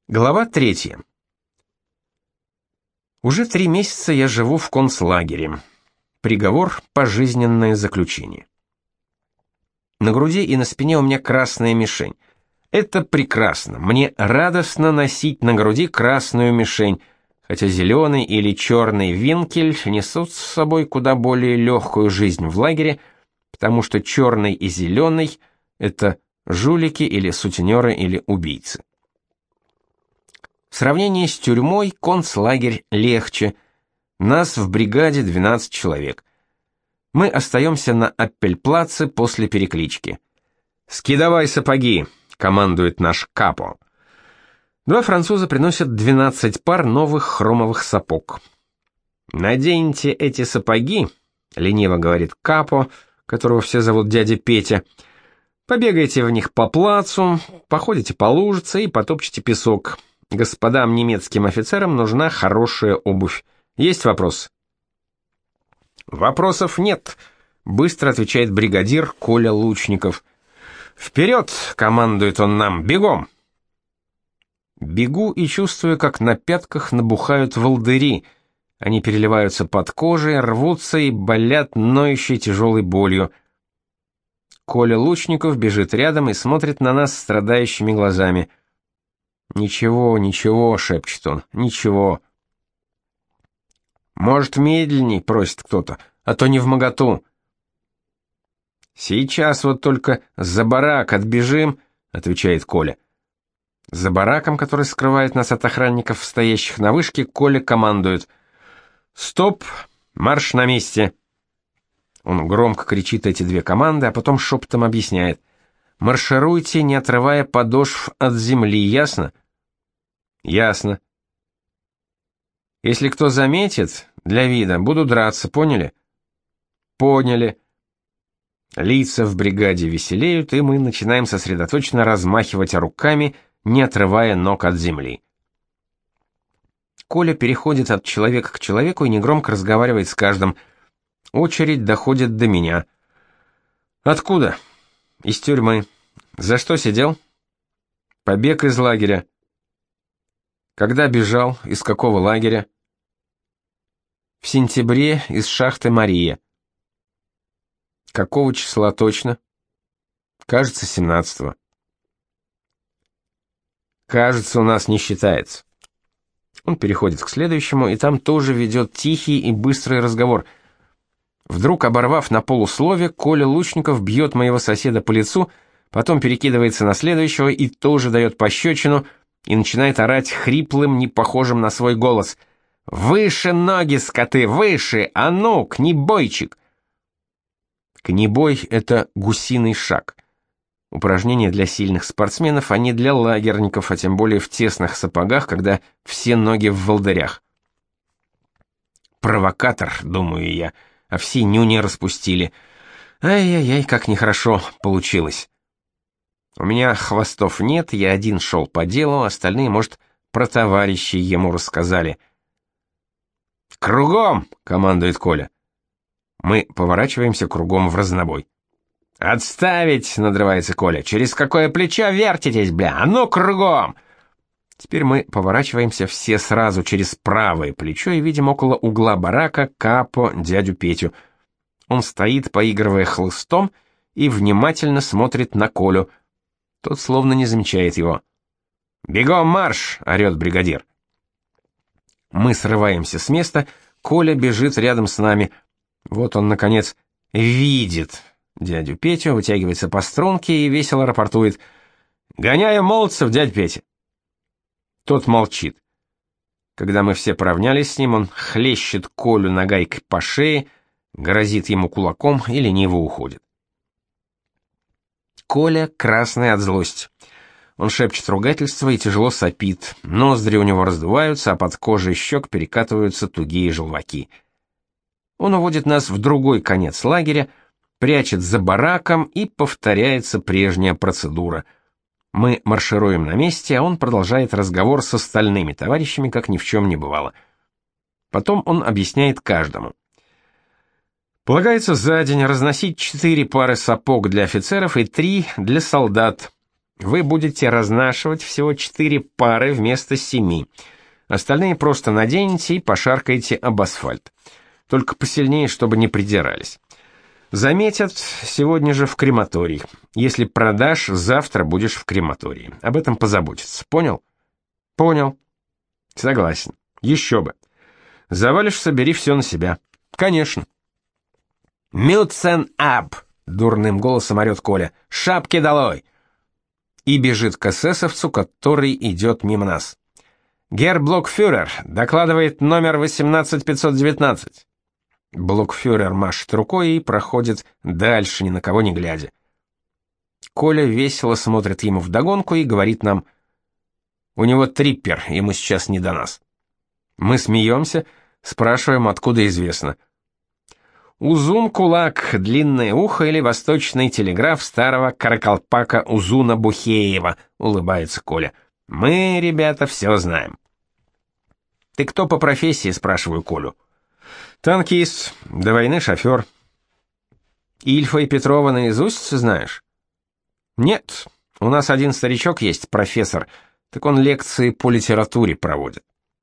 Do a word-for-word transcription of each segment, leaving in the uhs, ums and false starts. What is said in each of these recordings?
Глава третья. Уже три месяца я живу в концлагере. Приговор – пожизненное заключение. На груди и на спине у меня красная мишень. Это прекрасно. Мне радостно носить на груди красную мишень, хотя зеленый или черный винкель несут с собой куда более легкую жизнь в лагере, потому что черный и зеленый – это жулики или сутенеры или убийцы. В сравнении с тюрьмой концлагерь легче. Нас в бригаде двенадцать человек. Мы остаемся на Аппельплаце после переклички. «Скидывай сапоги!» — командует наш капо. Два француза приносят двенадцать пар новых хромовых сапог. «Наденьте эти сапоги», — лениво говорит капо, которого все зовут дядя Петя. «Побегайте в них по плацу, походите по лужице и потопчете песок. Господам немецким офицерам нужна хорошая обувь. Есть вопрос?» «Вопросов нет», — быстро отвечает бригадир Коля Лучников. «Вперед!» — командует он нам. «Бегом!» Бегу и чувствую, как на пятках набухают волдыри. Они переливаются под кожей, рвутся и болят ноющей тяжелой болью. Коля Лучников бежит рядом и смотрит на нас страдающими глазами. «Ничего, ничего», — шепчет он, — «ничего». «Может, медленней?» — просит кто-то, — «а то не вмоготу». «Сейчас вот только за барак отбежим», — отвечает Коля. За бараком, который скрывает нас от охранников, стоящих на вышке, Коля командует: «Стоп! Марш на месте!» Он громко кричит эти две команды, а потом шепотом объясняет: «Маршируйте, не отрывая подошв от земли, ясно?» «Ясно. Если кто заметит, для вида, буду драться, поняли?» «Поняли». Лица в бригаде веселеют, и мы начинаем сосредоточенно размахивать руками, не отрывая ног от земли. Коля переходит от человека к человеку и негромко разговаривает с каждым. Очередь доходит до меня. «Откуда?» «Из тюрьмы». «За что сидел?» «Побег из лагеря». «Когда бежал? Из какого лагеря?» «В сентябре из шахты Мария». «Какого числа точно?» «Кажется, семнадцатого». «Кажется, у нас не считается». Он переходит к следующему, и там тоже ведет тихий и быстрый разговор. Вдруг, оборвав на полуслове, Коля Лучников бьет моего соседа по лицу, потом перекидывается на следующего и тоже дает пощечину, и начинает орать хриплым, не похожим на свой голос: «Выше ноги, скоты, выше! А ну, книбойчик!» Книбой — это гусиный шаг. Упражнение для сильных спортсменов, а не для лагерников, а тем более в тесных сапогах, когда все ноги в волдырях. Провокатор, думаю я, а все нюни распустили. Ай-яй-яй, как нехорошо получилось. У меня хвостов нет, я один шел по делу, остальные, может, про товарищей ему рассказали. «Кругом!» — командует Коля. Мы поворачиваемся кругом в разнобой. «Отставить!» — надрывается Коля. «Через какое плечо вертитесь, бля? А ну, кругом!» Теперь мы поворачиваемся все сразу через правое плечо и видим около угла барака капо дядю Петю. Он стоит, поигрывая хлыстом, и внимательно смотрит на Колю. Тот словно не замечает его. «Бегом марш!» — орет бригадир. Мы срываемся с места, Коля бежит рядом с нами. Вот он, наконец, видит дядю Петю, вытягивается по струнке и весело рапортует: «Гоняю молодцев, дядь Петя». Тот молчит. Когда мы все поравнялись с ним, он хлещет Колю нагайкой по шее, грозит ему кулаком и лениво уходит. Коля красный от злости. Он шепчет ругательство и тяжело сопит. Ноздри у него раздуваются, а под кожей щек перекатываются тугие желваки. Он уводит нас в другой конец лагеря, прячет за бараком, и повторяется прежняя процедура. Мы маршируем на месте, а он продолжает разговор с остальными товарищами, как ни в чем не бывало. Потом он объясняет каждому. Полагается за день разносить четыре пары сапог для офицеров и три для солдат. Вы будете разнашивать всего четыре пары вместо семи. Остальные просто наденете и пошаркаете об асфальт. Только посильнее, чтобы не придирались. Заметят сегодня же в крематорий. Если продашь, завтра будешь в крематории. Об этом позаботиться. Понял? Понял. Согласен. Еще бы. Завалишься, бери все на себя. Конечно. «Мюцен ап!» — дурным голосом орет Коля. «Шапки долой!» И бежит к эсэсовцу, который идет мимо нас. «Герр Блокфюрер, докладывает номер восемнадцать пятьсот девятнадцать». Блокфюрер машет рукой и проходит дальше, ни на кого не глядя. Коля весело смотрит ему вдогонку и говорит нам: «У него триппер, ему сейчас не до нас». Мы смеемся, спрашиваем, откуда известно. «Узун кулак, длинное ухо или восточный телеграф старого каракалпака Узуна Бухеева», — улыбается Коля. «Мы, ребята, все знаем». «Ты кто по профессии?» — спрашиваю Колю. «Танкист, до войны шофер». «Ильфа и Петрова наизусть знаешь?» «Нет, у нас один старичок есть, профессор, так он лекции по литературе проводит».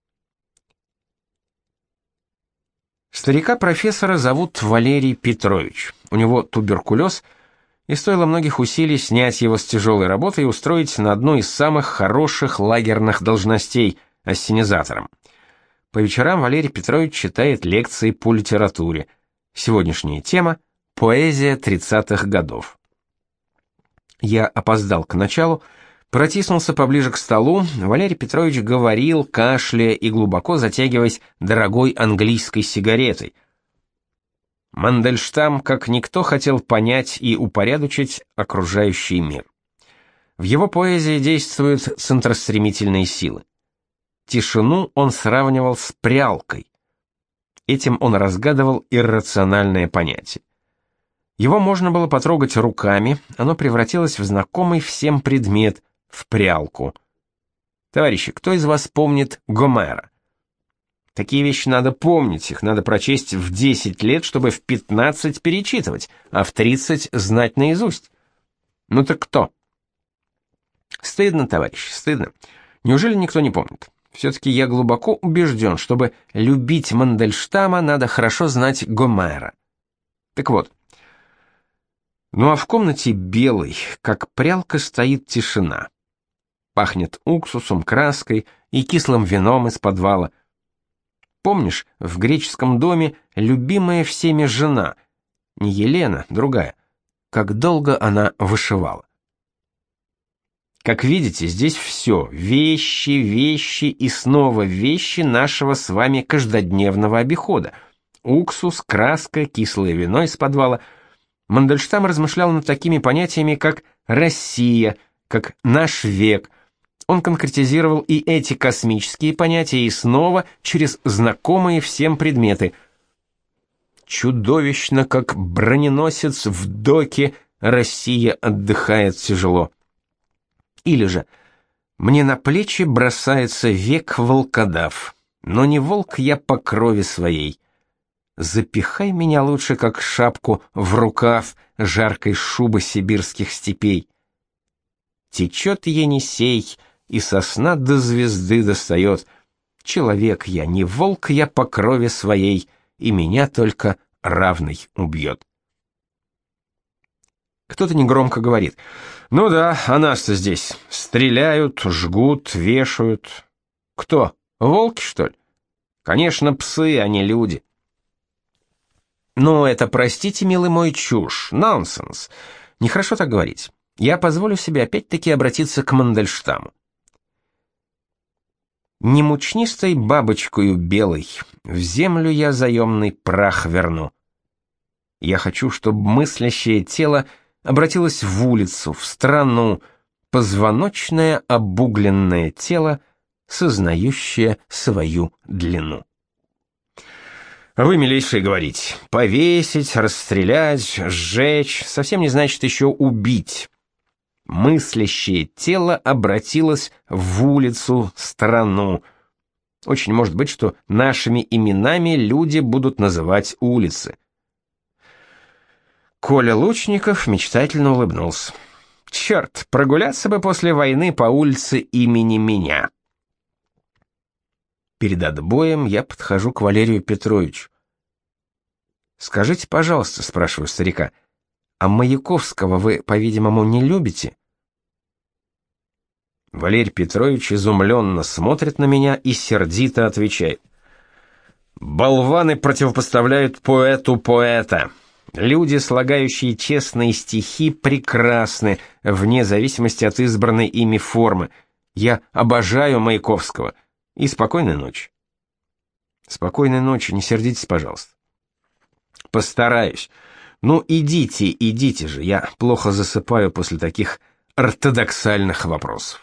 Старика-профессора зовут Валерий Петрович. У него туберкулез, и стоило многих усилий снять его с тяжелой работы и устроить на одну из самых хороших лагерных должностей – ассенизатором. По вечерам Валерий Петрович читает лекции по литературе. Сегодняшняя тема – поэзия тридцатых годов. Я опоздал к началу, протиснулся поближе к столу. Валерий Петрович говорил, кашляя и глубоко затягиваясь дорогой английской сигаретой. Мандельштам, как никто, хотел понять и упорядочить окружающий мир. В его поэзии действуют центростремительные силы. Тишину он сравнивал с прялкой. Этим он разгадывал иррациональное понятие. Его можно было потрогать руками, оно превратилось в знакомый всем предмет — в прялку. Товарищи, кто из вас помнит Гомера? Такие вещи надо помнить, их надо прочесть в десять лет, чтобы в пятнадцать перечитывать, а в тридцать знать наизусть. Ну так кто? Стыдно, товарищи, стыдно. Неужели никто не помнит? Все-таки я глубоко убежден, чтобы любить Мандельштама, надо хорошо знать Гомера. Так вот. Ну а в комнате белой, как прялка, стоит тишина. Пахнет уксусом, краской и кислым вином из подвала. Помнишь, в греческом доме любимая всеми жена, не Елена, другая, как долго она вышивала. Как видите, здесь все, вещи, вещи и снова вещи нашего с вами каждодневного обихода. Уксус, краска, кислое вино из подвала. Мандельштам размышлял над такими понятиями, как «Россия», как «наш век». Он конкретизировал и эти космические понятия, и снова через знакомые всем предметы. Чудовищно, как броненосец в доке, Россия отдыхает тяжело. Или же «Мне на плечи бросается век волкодав, но не волк я по крови своей. Запихай меня лучше, как шапку, в рукав жаркой шубы сибирских степей. Течет Енисей, и сосна до звезды достает. Человек я, не волк я по крови своей, и меня только равный убьет». Кто-то негромко говорит: «Ну да, а нас-то здесь стреляют, жгут, вешают». Кто? Волки, что ли? Конечно, псы, а не люди. Ну, это, простите, милый мой, чушь, нонсенс. Нехорошо так говорить. Я позволю себе опять-таки обратиться к Мандельштаму. Не мучнистой бабочкою белой в землю я заемный прах верну. Я хочу, чтобы мыслящее тело обратилось в улицу, в страну, позвоночное обугленное тело, сознающее свою длину. Вы, милейшие, говорите, повесить, расстрелять, сжечь, совсем не значит еще убить. Мыслящее тело обратилось в улицу, страну. Очень может быть, что нашими именами люди будут называть улицы. Коля Лучников мечтательно улыбнулся. Черт, прогуляться бы после войны по улице имени меня. Перед отбоем я подхожу к Валерию Петровичу. «Скажите, пожалуйста», — спрашиваю старика, — «а Маяковского вы, по-видимому, не любите?» Валерий Петрович изумленно смотрит на меня и сердито отвечает: «Болваны противопоставляют поэту поэта. Люди, слагающие честные стихи, прекрасны, вне зависимости от избранной ими формы. Я обожаю Маяковского. И спокойной ночи». «Спокойной ночи, не сердитесь, пожалуйста». «Постараюсь. Ну, идите, идите же, я плохо засыпаю после таких ортодоксальных вопросов».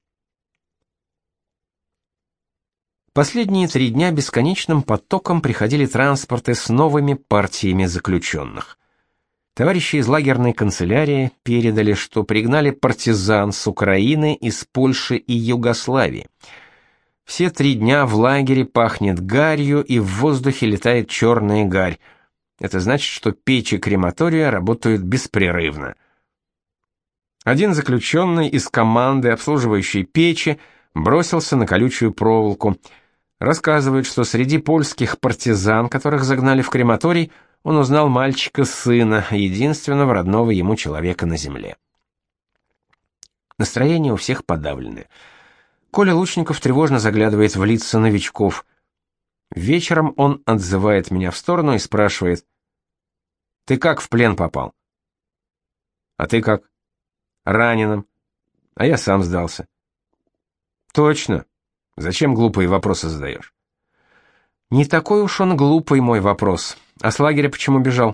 Последние три дня бесконечным потоком приходили транспорты с новыми партиями заключенных. Товарищи из лагерной канцелярии передали, что пригнали партизан с Украины, из Польши и Югославии. Все три дня в лагере пахнет гарью, и в воздухе летает черная гарь. Это значит, что печи крематория работают беспрерывно. Один заключенный из команды, обслуживающей печи, бросился на колючую проволоку. Рассказывает, что среди польских партизан, которых загнали в крематорий, он узнал мальчика-сына, единственного родного ему человека на земле. Настроение у всех подавленное. Коля Лучников тревожно заглядывает в лица новичков. Вечером он отзывает меня в сторону и спрашивает: «Ты как в плен попал?» «А ты как?» «Раненым. А я сам сдался». «Точно. Зачем глупые вопросы задаешь?» «Не такой уж он глупый, мой вопрос. А с лагеря почему бежал?»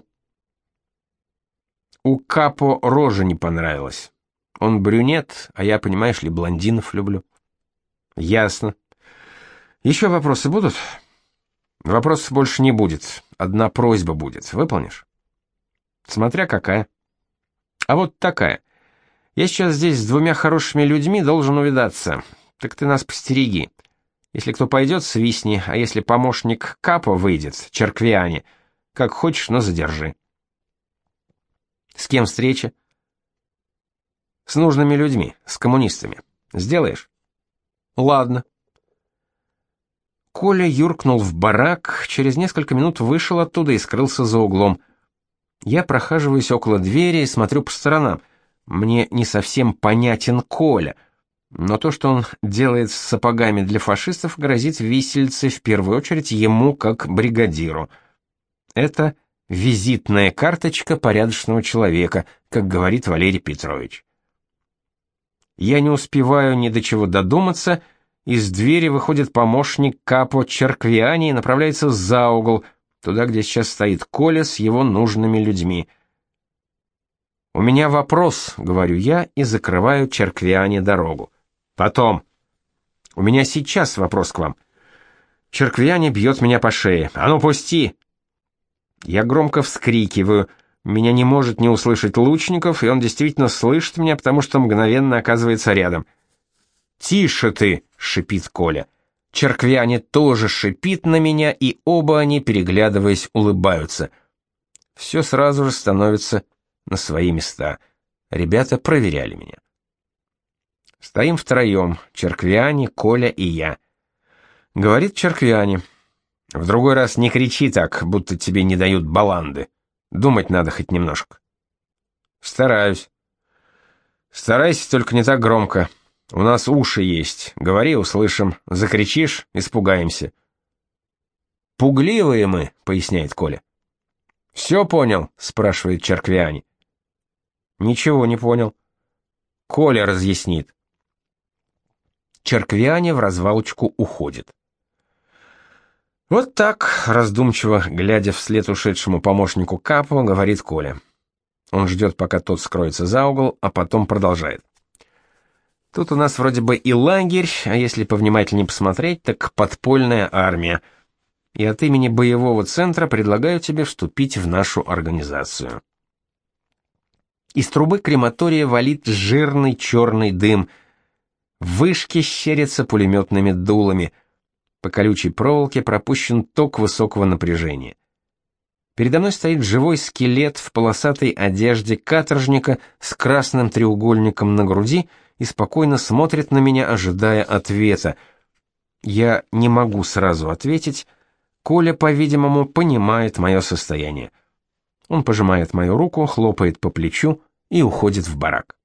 «У Капо рожа не понравилась. Он брюнет, а я, понимаешь ли, блондинов люблю». «Ясно. Еще вопросы будут?» «Вопросов больше не будет. Одна просьба будет. Выполнишь?» «Смотря какая». «А вот такая. Я сейчас здесь с двумя хорошими людьми должен увидаться. Так ты нас постереги. Если кто пойдет, свистни, а если помощник Капо выйдет, Черквиани, как хочешь, но задержи». «С кем встреча?» «С нужными людьми, с коммунистами. Сделаешь?» «Ладно». Коля юркнул в барак, через несколько минут вышел оттуда и скрылся за углом. Я прохаживаюсь около двери и смотрю по сторонам. Мне не совсем понятен Коля, но то, что он делает с сапогами для фашистов, грозит виселицей в первую очередь ему как бригадиру. Это визитная карточка порядочного человека, как говорит Валерий Петрович. Я не успеваю ни до чего додуматься, из двери выходит помощник Капо Черквиани и направляется за угол, туда, где сейчас стоит Коля с его нужными людьми. «У меня вопрос», — говорю я и закрываю Черквиани дорогу. «Потом. У меня сейчас вопрос к вам». Черквиани бьет меня по шее. «А ну, пусти!» Я громко вскрикиваю. Меня не может не услышать Лучников, и он действительно слышит меня, потому что мгновенно оказывается рядом. «Тише ты!» — шипит Коля. Черквиани тоже шипит на меня, и оба они, переглядываясь, улыбаются. Все сразу же становится на свои места. Ребята проверяли меня. Стоим втроем, Черквиани, Коля и я. Говорит Черквиани: «В другой раз не кричи так, будто тебе не дают баланды. Думать надо хоть немножко». «Стараюсь». «Старайся, только не так громко. У нас уши есть. Говори, услышим. Закричишь — испугаемся». «Пугливые мы», — поясняет Коля. «Все понял?» — спрашивает Черквиани. «Ничего не понял». «Коля разъяснит». Черквиани в развалочку уходит. Вот так, раздумчиво, глядя вслед ушедшему помощнику Капо, говорит Коля. Он ждет, пока тот скроется за угол, а потом продолжает. Тут у нас вроде бы и лагерь, а если повнимательнее посмотреть, так подпольная армия. И от имени боевого центра предлагаю тебе вступить в нашу организацию. Из трубы крематория валит жирный черный дым. Вышки щерятся пулеметными дулами. По колючей проволоке пропущен ток высокого напряжения. Передо мной стоит живой скелет в полосатой одежде каторжника с красным треугольником на груди и спокойно смотрит на меня, ожидая ответа. Я не могу сразу ответить. Коля, по-видимому, понимает мое состояние. Он пожимает мою руку, хлопает по плечу и уходит в барак.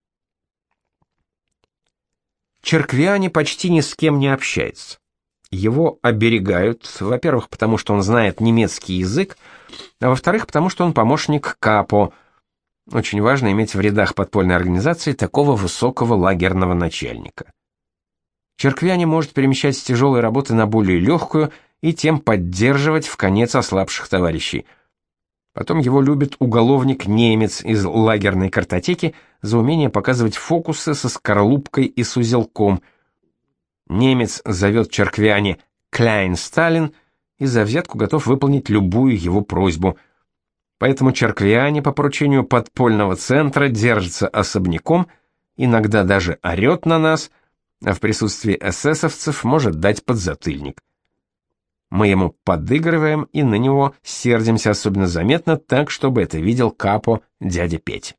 Черквиани почти ни с кем не общается. Его оберегают, во-первых, потому что он знает немецкий язык, а во-вторых, потому что он помощник капо. Очень важно иметь в рядах подпольной организации такого высокого лагерного начальника. Черквиани может перемещать с тяжелой работы на более легкую и тем поддерживать вконец ослабших товарищей. Потом его любит уголовник-немец из лагерной картотеки за умение показывать фокусы со скорлупкой и с узелком. Немец зовет Черквиани «Кляйн Сталин» и за взятку готов выполнить любую его просьбу. Поэтому Черквиани по поручению подпольного центра держится особняком, иногда даже орет на нас, а в присутствии эсэсовцев может дать подзатыльник. Мы ему подыгрываем и на него сердимся особенно заметно, так, чтобы это видел капо дядя Петя.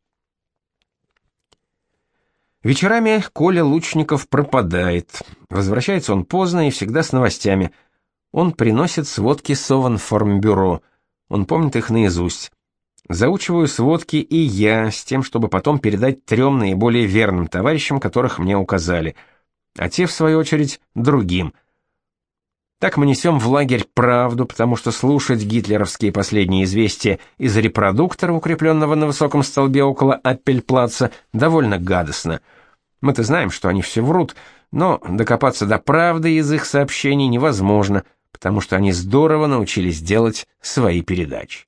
Вечерами Коля Лучников пропадает. Возвращается он поздно и всегда с новостями. Он приносит сводки Совинформбюро. Он помнит их наизусть. Заучиваю сводки и я, с тем, чтобы потом передать трем наиболее верным товарищам, которых мне указали, а те, в свою очередь, другим. Так мы несем в лагерь правду, потому что слушать гитлеровские последние известия из репродуктора, укрепленного на высоком столбе около Аппельплаца, довольно гадостно. Мы-то знаем, что они все врут, но докопаться до правды из их сообщений невозможно, потому что они здорово научились делать свои передачи.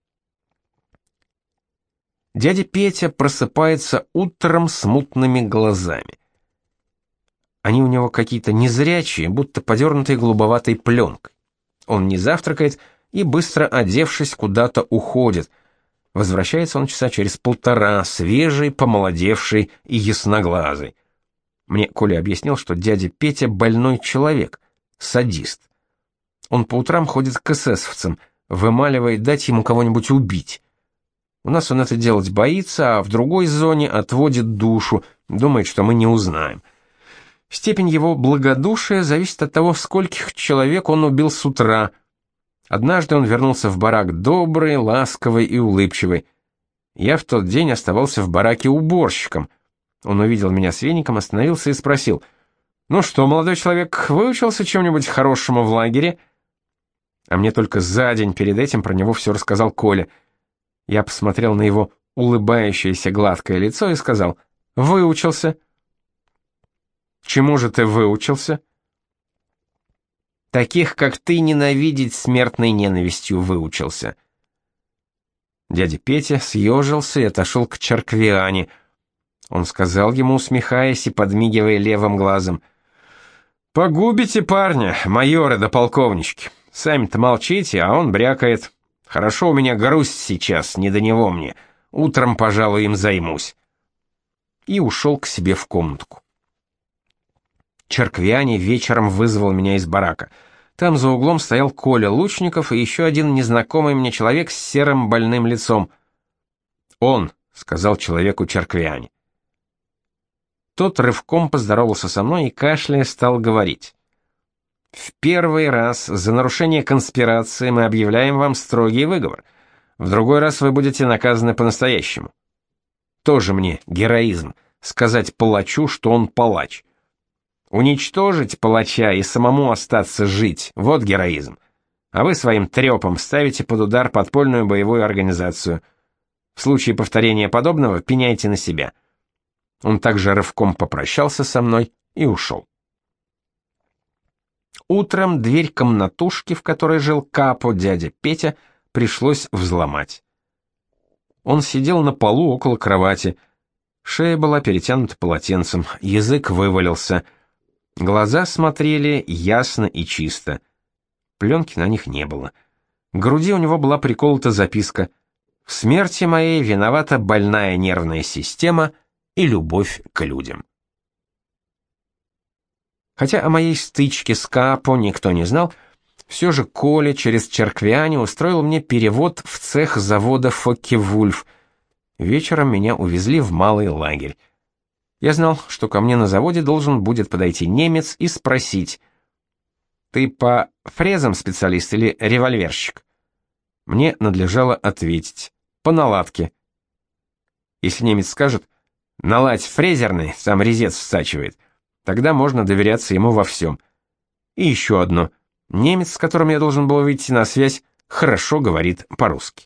Дядя Петя просыпается утром с мутными глазами. Они у него какие-то незрячие, будто подернутые голубоватой пленкой. Он не завтракает и, быстро одевшись, куда-то уходит. Возвращается он часа через полтора, свежий, помолодевший и ясноглазый. Мне Коля объяснил, что дядя Петя больной человек, садист. Он по утрам ходит к эсэсовцам, вымаливает дать ему кого-нибудь убить. У нас он это делать боится, а в другой зоне отводит душу, думает, что мы не узнаем. Степень его благодушия зависит от того, скольких человек он убил с утра. Однажды он вернулся в барак добрый, ласковый и улыбчивый. Я в тот день оставался в бараке уборщиком. Он увидел меня с веником, остановился и спросил: «Ну что, молодой человек, выучился чему-нибудь хорошему в лагере?» А мне только за день перед этим про него все рассказал Коля. Я посмотрел на его улыбающееся гладкое лицо и сказал: «Выучился». «Чему же ты выучился?» «Таких, как ты, ненавидеть смертной ненавистью выучился». Дядя Петя съежился и отошел к Черквиани. Он сказал ему, усмехаясь и подмигивая левым глазом: «Погубите парня, майоры да полковнички. Сами-то молчите, а он брякает. Хорошо, у меня грусть сейчас, не до него мне. Утром, пожалуй, им займусь». И ушел к себе в комнатку. Черквиани вечером вызвал меня из барака. Там за углом стоял Коля Лучников и еще один незнакомый мне человек с серым больным лицом. «Он», — сказал человеку Черквиани. Тот рывком поздоровался со мной и, кашляя, стал говорить: «В первый раз за нарушение конспирации мы объявляем вам строгий выговор. В другой раз вы будете наказаны по-настоящему». Тоже мне героизм — сказать палачу, что он палач. Уничтожить палача и самому остаться жить — вот героизм. А вы своим трепом ставите под удар подпольную боевую организацию. В случае повторения подобного пеняйте на себя. Он также рывком попрощался со мной и ушел. Утром дверь комнатушки, в которой жил капо дядя Петя, пришлось взломать. Он сидел на полу около кровати. Шея была перетянута полотенцем, язык вывалился. Глаза смотрели ясно и чисто. Пленки на них не было. К груди у него была приколота записка: «В смерти моей виновата больная нервная система и любовь к людям». Хотя о моей стычке с капо никто не знал, Все же Коля через Черквяне устроил мне перевод в цех завода Фокке-Вульф. Вечером меня увезли в малый лагерь. Я знал, что ко мне на заводе должен будет подойти немец и спросить: «Ты по фрезам специалист или револьверщик?» Мне надлежало ответить: «По наладке». Если немец скажет: «Наладь фрезерный, сам резец стачивает», тогда можно доверяться ему во всем. И еще одно. Немец, с которым я должен был выйти на связь, хорошо говорит по-русски.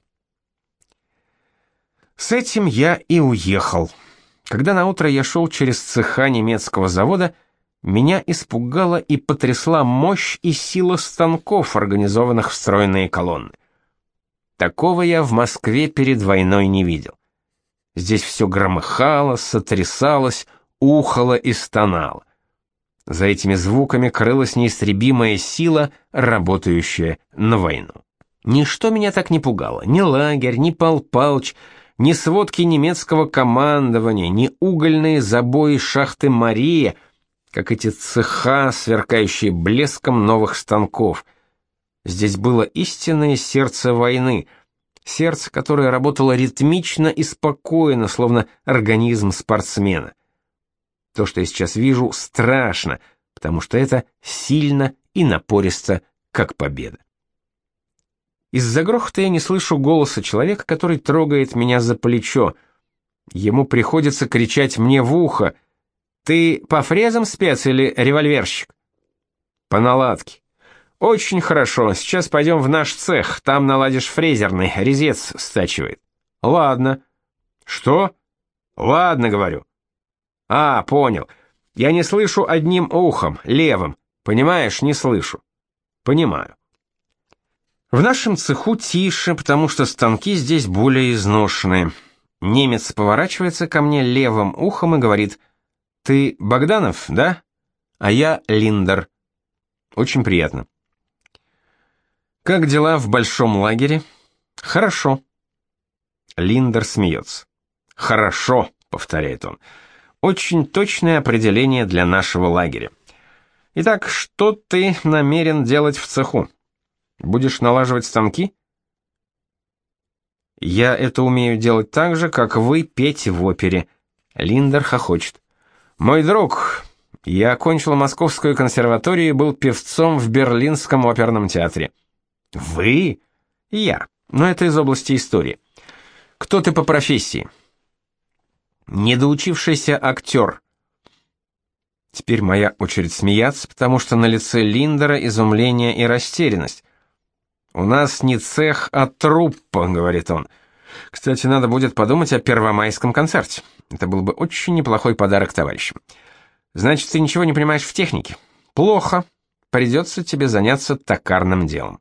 С этим я и уехал. Когда наутро я шел через цеха немецкого завода, меня испугала и потрясла мощь и сила станков, организованных в стройные колонны. Такого я в Москве перед войной не видел. Здесь все громыхало, сотрясалось, ухало и стонало. За этими звуками крылась неистребимая сила, работающая на войну. Ничто меня так не пугало, ни лагерь, ни Пал Палыч, ни сводки немецкого командования, ни угольные забои шахты Мария, как эти цеха, сверкающие блеском новых станков. Здесь было истинное сердце войны, сердце, которое работало ритмично и спокойно, словно организм спортсмена. То, что я сейчас вижу, страшно, потому что это сильно и напористо, как победа. Из-за грохота я не слышу голоса человека, который трогает меня за плечо. Ему приходится кричать мне в ухо: «Ты по фрезам спец или револьверщик?» «По наладке». «Очень хорошо, сейчас пойдем в наш цех, там наладишь фрезерный, резец стачивает». «Ладно». «Что?» «Ладно, говорю». «А, понял. Я не слышу одним ухом, левым. Понимаешь, не слышу». «Понимаю». В нашем цеху тише, потому что станки здесь более изношенные. Немец поворачивается ко мне левым ухом и говорит: «Ты Богданов, да? А я Линдер». Очень приятно. «Как дела в большом лагере?» «Хорошо». Линдер смеется. «Хорошо», — повторяет он. «Очень точное определение для нашего лагеря. Итак, что ты намерен делать в цеху? Будешь налаживать станки?» «Я это умею делать так же, как вы петь в опере». Линдер хохочет. «Мой друг, я окончил Московскую консерваторию и был певцом в Берлинском оперном театре». «Вы?» «Я, но это из области истории». «Кто ты по профессии?» «Недоучившийся актер». Теперь моя очередь смеяться, потому что на лице Линдера изумление и растерянность. «У нас не цех, а труппа», — говорит он. «Кстати, надо будет подумать о первомайском концерте. Это был бы очень неплохой подарок товарищам. Значит, ты ничего не понимаешь в технике? Плохо. Придется тебе заняться токарным делом».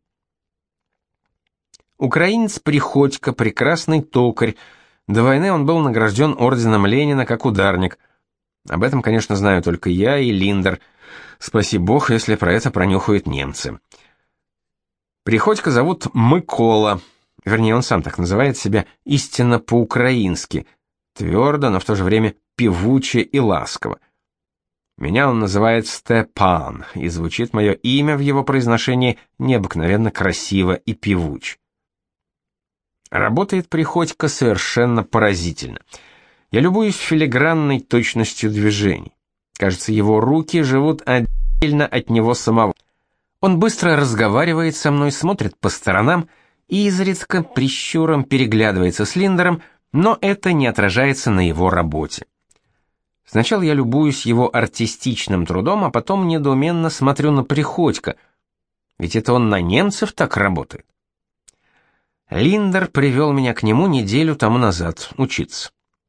Украинец Приходько, прекрасный токарь. До войны он был награжден орденом Ленина как ударник. Об этом, конечно, знаю только я и Линдер. Спаси бог, если про это пронюхают немцы. Приходько зовут Микола. Вернее, он сам так называет себя истинно по-украински. Твердо, но в то же время певуче и ласково. Меня он называет Степан, и звучит мое имя в его произношении необыкновенно красиво и певуч. Работает Приходько совершенно поразительно. Я любуюсь филигранной точностью движений. Кажется, его руки живут отдельно от него самого. Он быстро разговаривает со мной, смотрит по сторонам и изредка прищуром переглядывается с Линдером, но это не отражается на его работе. Сначала я любуюсь его артистичным трудом, а потом недоуменно смотрю на Приходько. Ведь это он на немцев так работает. Линдер привел меня к нему неделю тому назад учиться.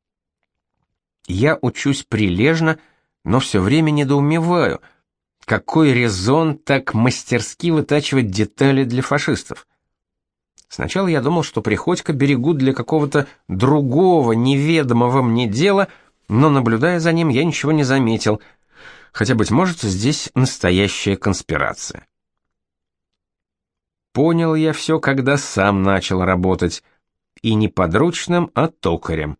Я учусь прилежно, но все время недоумеваю, какой резон так мастерски вытачивать детали для фашистов. Сначала я думал, что Приходько берегут для какого-то другого, неведомого мне дела, но, наблюдая за ним, я ничего не заметил, хотя, быть может, здесь настоящая конспирация. Понял я все, когда сам начал работать, и не подручным, а токарем.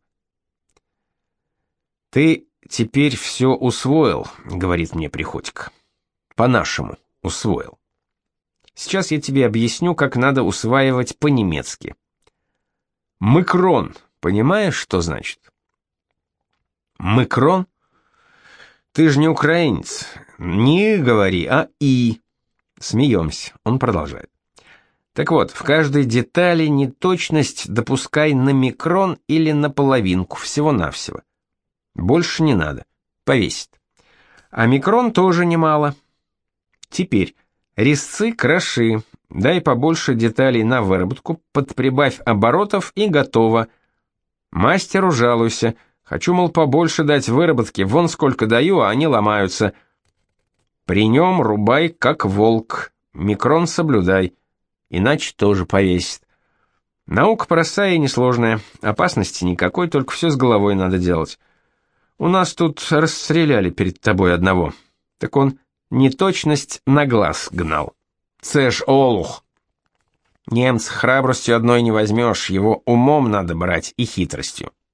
«Ты теперь все усвоил», — говорит мне Приходько. «По-нашему усвоил». Сейчас я тебе объясню, как надо усваивать по-немецки. Микрон, понимаешь, что значит? Микрон? Ты же не украинец. Не говори, а и. Смеемся. Он продолжает. Так вот, в каждой детали неточность допускай на микрон или на половинку, всего-навсего. Больше не надо. Повесит. А микрон тоже немало. Теперь, резцы кроши, дай побольше деталей на выработку, подприбавь оборотов и готово. Мастеру жалуйся. Хочу, мол, побольше дать выработки, вон сколько даю, а они ломаются. При нем рубай, как волк, микрон соблюдай, иначе тоже повесит. Наука простая и несложная, опасности никакой, только все с головой надо делать. У нас тут расстреляли перед тобой одного, так он неточность на глаз гнал. Цеж олух. Немца храбростью одной не возьмешь, его умом надо брать и хитростью.